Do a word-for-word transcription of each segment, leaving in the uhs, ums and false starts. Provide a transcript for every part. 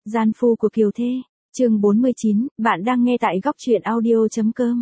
Gian phu của Kiều Thê, chương bốn mươi chín, bạn đang nghe tại góc truyện audio.com.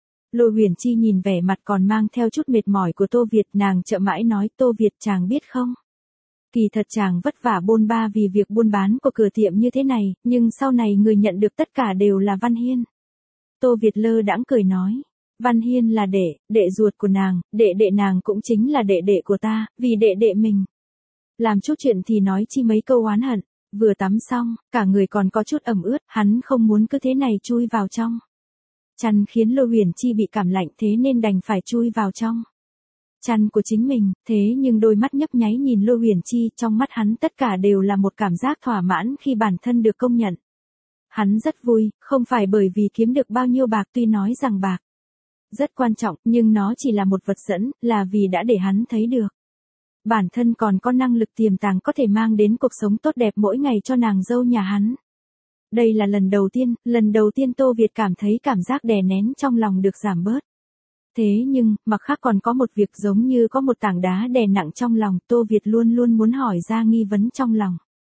Lô Huyền Chi nhìn vẻ mặt còn mang theo chút mệt mỏi của Tô Việt, nàng chậm mãi nói, Tô Việt chàng biết không? Kỳ thật chàng vất vả bôn ba vì việc buôn bán của cửa tiệm như thế này, nhưng sau này người nhận được tất cả đều là Văn Hiên. Tô Việt lơ đãng cười nói, Văn Hiên là đệ, đệ ruột của nàng, đệ đệ nàng cũng chính là đệ đệ của ta, vì đệ đệ mình. Làm chút chuyện thì nói chi mấy câu oán hận, vừa tắm xong, cả người còn có chút ẩm ướt, hắn không muốn cứ thế này chui vào trong. Chăn khiến Lô Huyền Chi bị cảm lạnh thế nên đành phải chui vào trong chăn của chính mình, thế nhưng đôi mắt nhấp nháy nhìn Lô Huyền Chi, trong mắt hắn tất cả đều là một cảm giác thỏa mãn khi bản thân được công nhận. Hắn rất vui, không phải bởi vì kiếm được bao nhiêu bạc, tuy nói rằng bạc rất quan trọng, nhưng nó chỉ là một vật dẫn, là vì đã để hắn thấy được bản thân còn có năng lực tiềm tàng có thể mang đến cuộc sống tốt đẹp mỗi ngày cho nàng dâu nhà hắn. Đây là lần đầu tiên, lần đầu tiên Tô Việt cảm thấy cảm giác đè nén trong lòng được giảm bớt. Thế nhưng, mặt khác còn có một việc giống như có một tảng đá đè nặng trong lòng, Tô Việt luôn luôn muốn hỏi ra nghi vấn trong lòng.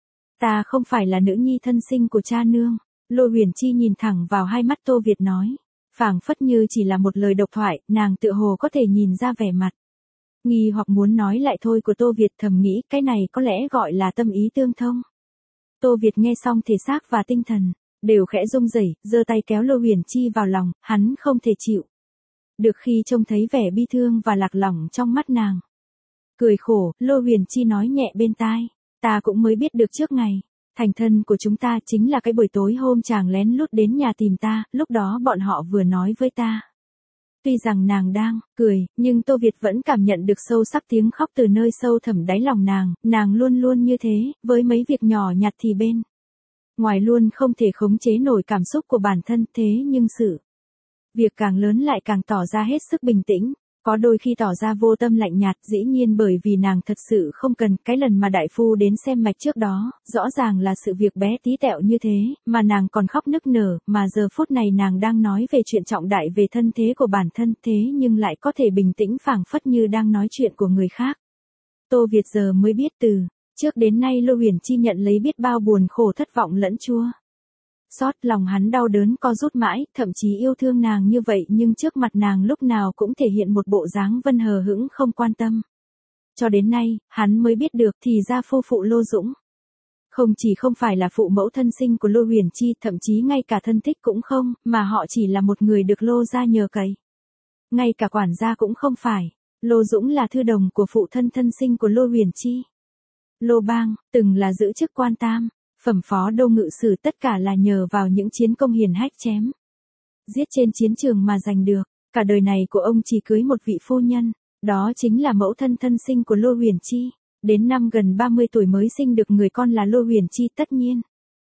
Ta không phải là nữ nhi thân sinh của cha nương. Lô Huyền Chi nhìn thẳng vào hai mắt Tô Việt nói, phảng phất như chỉ là một lời độc thoại, nàng tựa hồ có thể nhìn ra vẻ mặt nghi hoặc muốn nói lại thôi của Tô Việt, thầm nghĩ cái này có lẽ gọi là tâm ý tương thông. Tô Việt nghe xong thể xác và tinh thần đều khẽ rung rẩy, giơ tay kéo Lô Huyền Chi vào lòng, hắn không thể chịu được khi trông thấy vẻ bi thương và lạc lõng trong mắt nàng. Cười khổ, Lô Huyền Chi nói nhẹ bên tai, ta cũng mới biết được trước ngày thành thân của chúng ta chính là cái buổi tối hôm chàng lén lút đến nhà tìm ta, lúc đó bọn họ vừa nói với ta. Tuy rằng nàng đang cười, nhưng Tô Việt vẫn cảm nhận được sâu sắc tiếng khóc từ nơi sâu thẳm đáy lòng nàng, nàng luôn luôn như thế, với mấy việc nhỏ nhặt thì bên ngoài luôn không thể khống chế nổi cảm xúc của bản thân, thế nhưng sự việc càng lớn lại càng tỏ ra hết sức bình tĩnh, có đôi khi tỏ ra vô tâm lạnh nhạt, dĩ nhiên bởi vì nàng thật sự không cần. Cái lần mà đại phu đến xem mạch trước đó, rõ ràng là sự việc bé tí tẹo như thế, mà nàng còn khóc nức nở, mà giờ phút này nàng đang nói về chuyện trọng đại về thân thế của bản thân, thế nhưng lại có thể bình tĩnh phảng phất như đang nói chuyện của người khác. Tô Việt giờ mới biết từ trước đến nay Lô Huyền Chi nhận lấy biết bao buồn khổ, thất vọng lẫn chua xót, lòng hắn đau đớn co rút mãi, thậm chí yêu thương nàng như vậy nhưng trước mặt nàng lúc nào cũng thể hiện một bộ dáng vân hờ hững không quan tâm. Cho đến nay, hắn mới biết được thì ra phu phụ Lô Dũng không chỉ không phải là phụ mẫu thân sinh của Lô Huyền Chi, thậm chí ngay cả thân thích cũng không, mà họ chỉ là một người được Lô gia nhờ cậy. Ngay cả quản gia cũng không phải. Lô Dũng là thư đồng của phụ thân thân sinh của Lô Huyền Chi. Lô Bang, từng là giữ chức quan tam, phẩm phó đô ngự sử, tất cả là nhờ vào những chiến công hiển hách chém giết trên chiến trường mà giành được. Cả đời này của ông chỉ cưới một vị phu nhân, đó chính là mẫu thân thân sinh của Lô Huyền Chi. Đến năm gần ba mươi tuổi mới sinh được người con là Lô Huyền Chi, tất nhiên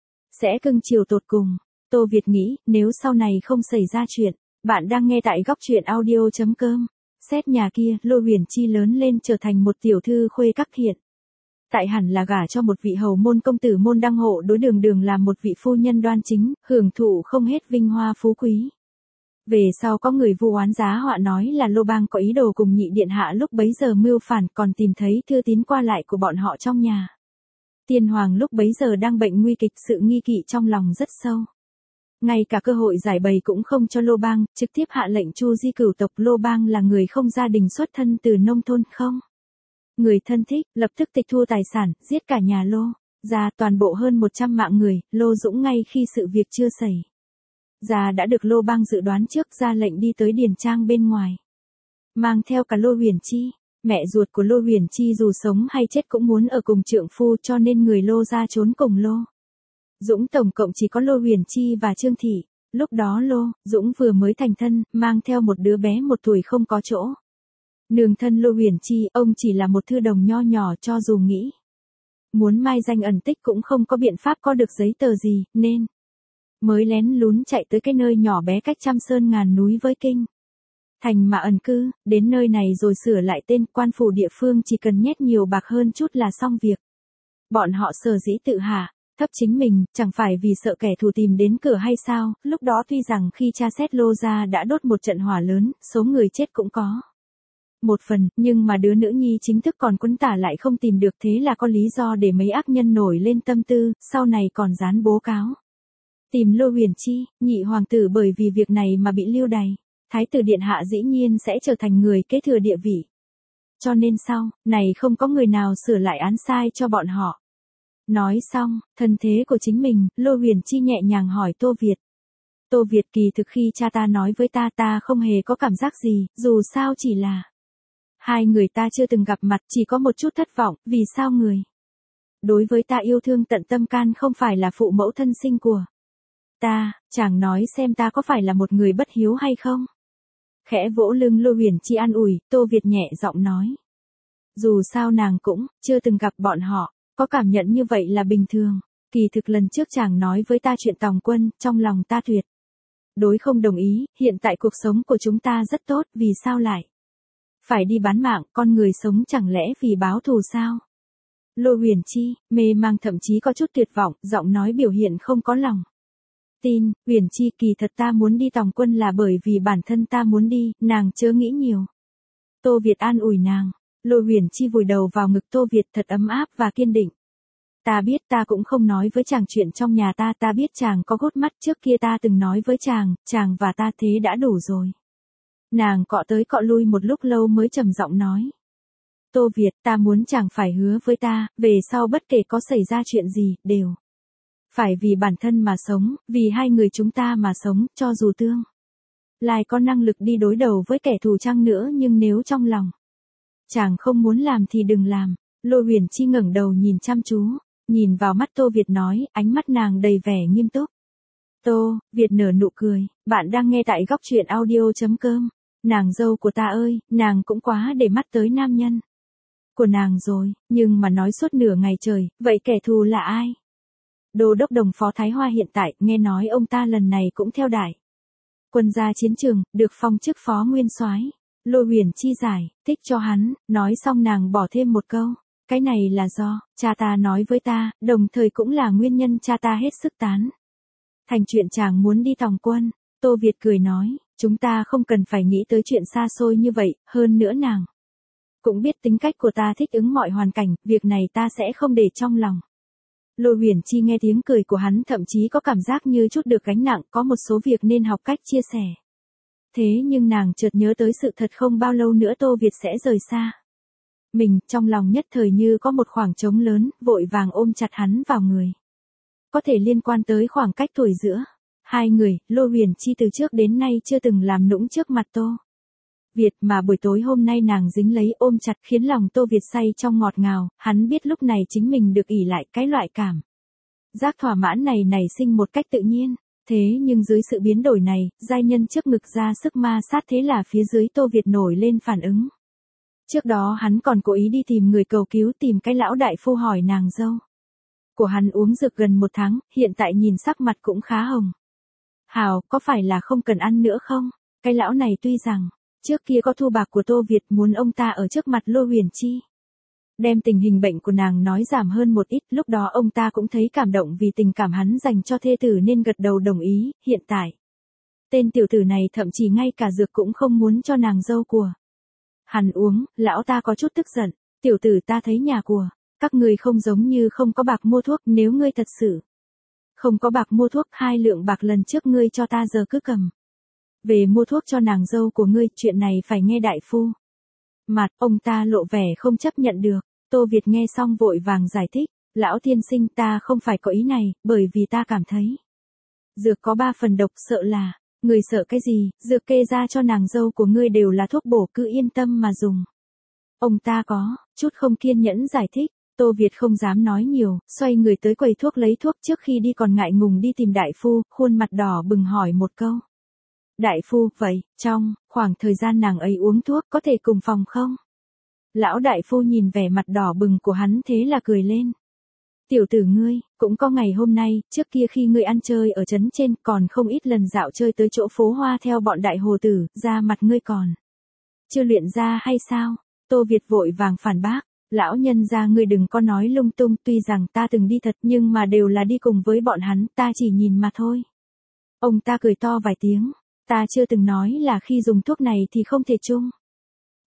sẽ cưng chiều tột cùng. Tô Việt nghĩ, nếu sau này không xảy ra chuyện, bạn đang nghe tại góc truyện audio.com. Xét nhà kia, Lô Huyền Chi lớn lên trở thành một tiểu thư khuê các hiện tại hẳn là gả cho một vị hầu môn công tử môn đăng hộ đối, đường đường làm một vị phu nhân đoan chính, hưởng thụ không hết vinh hoa phú quý. Về sau có người vu oán giá họa nói là Lô Bang có ý đồ cùng nhị điện hạ lúc bấy giờ mưu phản, còn tìm thấy thư tín qua lại của bọn họ trong nhà. Tiên hoàng lúc bấy giờ đang bệnh nguy kịch, sự nghi kỵ trong lòng rất sâu. Ngay cả cơ hội giải bày cũng không cho Lô Bang, trực tiếp hạ lệnh chu di cửu tộc. Lô Bang là người không gia đình, xuất thân từ nông thôn, không người thân thích, lập tức tịch thu tài sản, giết cả nhà Lô gia, toàn bộ hơn một trăm mạng người. Lô Dũng ngay khi sự việc chưa xảy ra đã được Lô Bang dự đoán trước, ra lệnh đi tới điền trang bên ngoài, mang theo cả Lô Huyền Chi. Mẹ ruột của Lô Huyền Chi dù sống hay chết cũng muốn ở cùng trượng phu, cho nên người Lô gia trốn cùng Lô Dũng tổng cộng chỉ có Lô Huyền Chi và Trương Thị. Lúc đó Lô Dũng vừa mới thành thân, mang theo một đứa bé một tuổi không có chỗ nương thân. Lô Huyền Chi, ông chỉ là một thư đồng nho nhỏ, cho dù nghĩ muốn mai danh ẩn tích cũng không có biện pháp có được giấy tờ gì, nên mới lén lún chạy tới cái nơi nhỏ bé cách trăm sơn ngàn núi với kinh thành mà ẩn cư. Đến nơi này rồi sửa lại tên, quan phủ địa phương chỉ cần nhét nhiều bạc hơn chút là xong việc. Bọn họ sở dĩ tự hạ thấp chính mình, chẳng phải vì sợ kẻ thù tìm đến cửa hay sao? Lúc đó tuy rằng khi tra xét Lô gia đã đốt một trận hỏa lớn, số người chết cũng có Một phần, nhưng mà đứa nữ nhi chính thức còn quấn tả lại không tìm được, thế là có lý do để mấy ác nhân nổi lên tâm tư, sau này còn dán bố cáo. Tìm Lô Huyền Chi, nhị hoàng tử bởi vì việc này mà bị lưu đày. Thái tử điện hạ dĩ nhiên sẽ trở thành người kế thừa địa vị. Cho nên sau, này không có người nào sửa lại án sai cho bọn họ. Nói xong, thân thế của chính mình, Lô Huyền Chi nhẹ nhàng hỏi Tô Việt. Tô Việt kỳ thực khi cha ta nói với ta ta không hề có cảm giác gì, dù sao chỉ là. Hai người ta chưa từng gặp mặt, chỉ có một chút thất vọng, vì sao người. Đối với ta yêu thương tận tâm can không phải là phụ mẫu thân sinh của. Ta, chàng nói xem ta có phải là một người bất hiếu hay không? Khẽ vỗ lưng Lô Huyền Chi an ủi, Tô Việt nhẹ giọng nói. Dù sao nàng cũng, chưa từng gặp bọn họ, có cảm nhận như vậy là bình thường. Kỳ thực lần trước chàng nói với ta chuyện tòng quân, trong lòng ta tuyệt. Đối không đồng ý, hiện tại cuộc sống của chúng ta rất tốt, vì sao lại? Phải đi bán mạng, con người sống chẳng lẽ vì báo thù sao? Lô Huyền Chi, mê mang thậm chí có chút tuyệt vọng, giọng nói biểu hiện không có lòng. Tin, Huyền Chi kỳ thật ta muốn đi tòng quân là bởi vì bản thân ta muốn đi, nàng chớ nghĩ nhiều. Tô Việt an ủi nàng, Lô Huyền Chi vùi đầu vào ngực Tô Việt thật ấm áp và kiên định. Ta biết ta cũng không nói với chàng chuyện trong nhà ta, ta biết chàng có gốt mắt trước kia ta từng nói với chàng, chàng và ta thế đã đủ rồi. Nàng cọ tới cọ lui một lúc lâu mới trầm giọng nói. Tô Việt, ta muốn chàng phải hứa với ta, về sau bất kể có xảy ra chuyện gì, đều. Phải vì bản thân mà sống, vì hai người chúng ta mà sống, cho dù tương. Lai có năng lực đi đối đầu với kẻ thù chăng nữa nhưng nếu trong lòng. Chàng không muốn làm thì đừng làm. Lô Huyền Chi ngẩng đầu nhìn chăm chú, nhìn vào mắt Tô Việt nói, ánh mắt nàng đầy vẻ nghiêm túc. Tô, Việt nở nụ cười, bạn đang nghe tại góc truyện audio.com. Nàng dâu của ta ơi, nàng cũng quá để mắt tới nam nhân của nàng rồi, nhưng mà nói suốt nửa ngày trời, vậy kẻ thù là ai? Đô đốc Đồng Phó Thái Hoa hiện tại, nghe nói ông ta lần này cũng theo đại quân ra chiến trường, được phong chức phó nguyên soái. Lô Huyền Chi giải thích cho hắn, nói xong nàng bỏ thêm một câu, cái này là do cha ta nói với ta, đồng thời cũng là nguyên nhân cha ta hết sức tán thành chuyện chàng muốn đi tòng quân. Tô Việt cười nói, chúng ta không cần phải nghĩ tới chuyện xa xôi như vậy, hơn nữa nàng cũng biết tính cách của ta thích ứng mọi hoàn cảnh, việc này ta sẽ không để trong lòng. Lô Huyền Chi nghe tiếng cười của hắn thậm chí có cảm giác như chút được gánh nặng, có một số việc nên học cách chia sẻ. Thế nhưng nàng chợt nhớ tới sự thật không bao lâu nữa Tô Việt sẽ rời xa mình, trong lòng nhất thời như có một khoảng trống lớn, vội vàng ôm chặt hắn vào người. Có thể liên quan tới khoảng cách tuổi giữa hai người, Lô Huyền Chi từ trước đến nay chưa từng làm nũng trước mặt Tô Việt, mà buổi tối hôm nay nàng dính lấy ôm chặt khiến lòng Tô Việt say trong ngọt ngào, hắn biết lúc này chính mình được ỷ lại, cái loại cảm giác thỏa mãn này nảy sinh một cách tự nhiên. Thế nhưng dưới sự biến đổi này, giai nhân trước ngực ra sức ma sát, thế là phía dưới Tô Việt nổi lên phản ứng. Trước đó hắn còn cố ý đi tìm người cầu cứu, tìm cái lão đại phu hỏi nàng dâu của hắn uống dược gần một tháng, hiện tại nhìn sắc mặt cũng khá hồng hào, có phải là không cần ăn nữa không? Cái lão này tuy rằng trước kia có thu bạc của Tô Việt, muốn ông ta ở trước mặt Lô Huyền Chi đem tình hình bệnh của nàng nói giảm hơn một ít, lúc đó ông ta cũng thấy cảm động vì tình cảm hắn dành cho thê tử nên gật đầu đồng ý. Hiện tại tên tiểu tử này thậm chí ngay cả dược cũng không muốn cho nàng dâu của hắn uống. Lão ta có chút tức giận, tiểu tử, ta thấy nhà của các ngươi không giống như không có bạc mua thuốc, nếu ngươi thật sự không có bạc mua thuốc, hai lượng bạc lần trước ngươi cho ta giờ cứ cầm về mua thuốc cho nàng dâu của ngươi, chuyện này phải nghe đại phu. Mặt ông ta lộ vẻ không chấp nhận được. Tô Việt nghe xong vội vàng giải thích, lão tiên sinh, ta không phải có ý này, bởi vì ta cảm thấy dược có ba phần độc, sợ là, người sợ cái gì, dược kê ra cho nàng dâu của ngươi đều là thuốc bổ, cứ yên tâm mà dùng. Ông ta có chút không kiên nhẫn giải thích. Tô Việt không dám nói nhiều, xoay người tới quầy thuốc lấy thuốc, trước khi đi còn ngại ngùng đi tìm đại phu, khuôn mặt đỏ bừng hỏi một câu. Đại phu, vậy, trong khoảng thời gian nàng ấy uống thuốc có thể cùng phòng không? Lão đại phu nhìn vẻ mặt đỏ bừng của hắn thế là cười lên. Tiểu tử ngươi, cũng có ngày hôm nay, trước kia khi ngươi ăn chơi ở trấn trên, còn không ít lần dạo chơi tới chỗ phố hoa theo bọn đại hồ tử, da mặt ngươi còn chưa luyện ra hay sao? Tô Việt vội vàng phản bác. Lão nhân gia ngươi đừng có nói lung tung, tuy rằng ta từng đi thật nhưng mà đều là đi cùng với bọn hắn, ta chỉ nhìn mà thôi. Ông ta cười to vài tiếng, ta chưa từng nói là khi dùng thuốc này thì không thể chung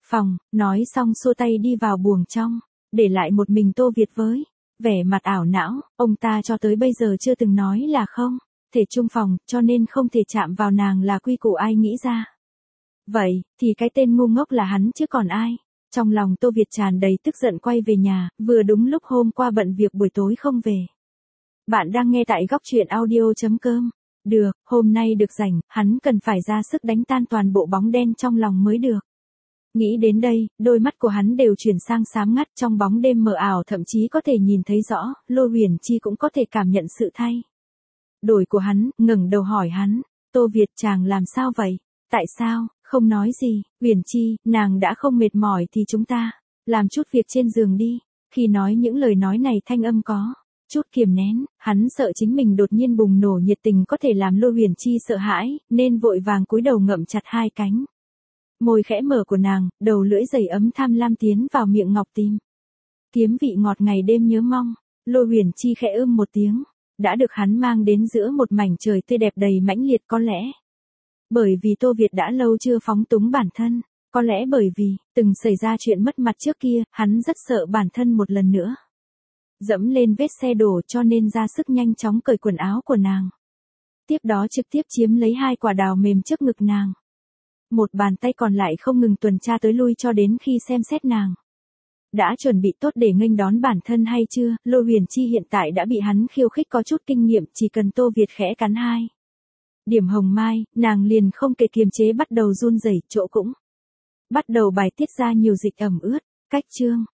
phòng, nói xong xua tay đi vào buồng trong, để lại một mình Tô Việt với vẻ mặt ảo não, ông ta cho tới bây giờ chưa từng nói là không thể chung phòng, cho nên không thể chạm vào nàng là quy củ ai nghĩ ra. Vậy, thì cái tên ngu ngốc là hắn chứ còn ai. Trong lòng Tô Việt tràn đầy tức giận quay về nhà, vừa đúng lúc hôm qua bận việc buổi tối không về. Bạn đang nghe tại góc truyện audio.com. Được, hôm nay được rảnh, hắn cần phải ra sức đánh tan toàn bộ bóng đen trong lòng mới được. Nghĩ đến đây, đôi mắt của hắn đều chuyển sang xám ngắt, trong bóng đêm mờ ảo thậm chí có thể nhìn thấy rõ, Lô Huyền Chi cũng có thể cảm nhận sự thay đổi của hắn, ngẩng đầu hỏi hắn, Tô Việt chàng làm sao vậy? Tại sao, không nói gì, Huyền Chi, nàng đã không mệt mỏi thì chúng ta làm chút việc trên giường đi. Khi nói những lời nói này thanh âm có chút kiềm nén, hắn sợ chính mình đột nhiên bùng nổ nhiệt tình có thể làm Lô Huyền Chi sợ hãi, nên vội vàng cúi đầu ngậm chặt hai cánh môi khẽ mở của nàng, đầu lưỡi dày ấm tham lam tiến vào miệng ngọc tim. Kiếm vị ngọt ngày đêm nhớ mong, Lô Huyền Chi khẽ ưm một tiếng, đã được hắn mang đến giữa một mảnh trời tươi đẹp đầy mãnh liệt, có lẽ bởi vì Tô Việt đã lâu chưa phóng túng bản thân, có lẽ bởi vì từng xảy ra chuyện mất mặt trước kia, hắn rất sợ bản thân một lần nữa dẫm lên vết xe đổ, cho nên ra sức nhanh chóng cởi quần áo của nàng. Tiếp đó trực tiếp chiếm lấy hai quả đào mềm trước ngực nàng. Một bàn tay còn lại không ngừng tuần tra tới lui cho đến khi xem xét nàng đã chuẩn bị tốt để nghênh đón bản thân hay chưa. Lô Huyền Chi hiện tại đã bị hắn khiêu khích có chút kinh nghiệm, chỉ cần Tô Việt khẽ cắn hai điểm hồng mai, nàng liền không kể kiềm chế bắt đầu run rẩy, chỗ cũng bắt đầu bài tiết ra nhiều dịch ẩm ướt. Cách chương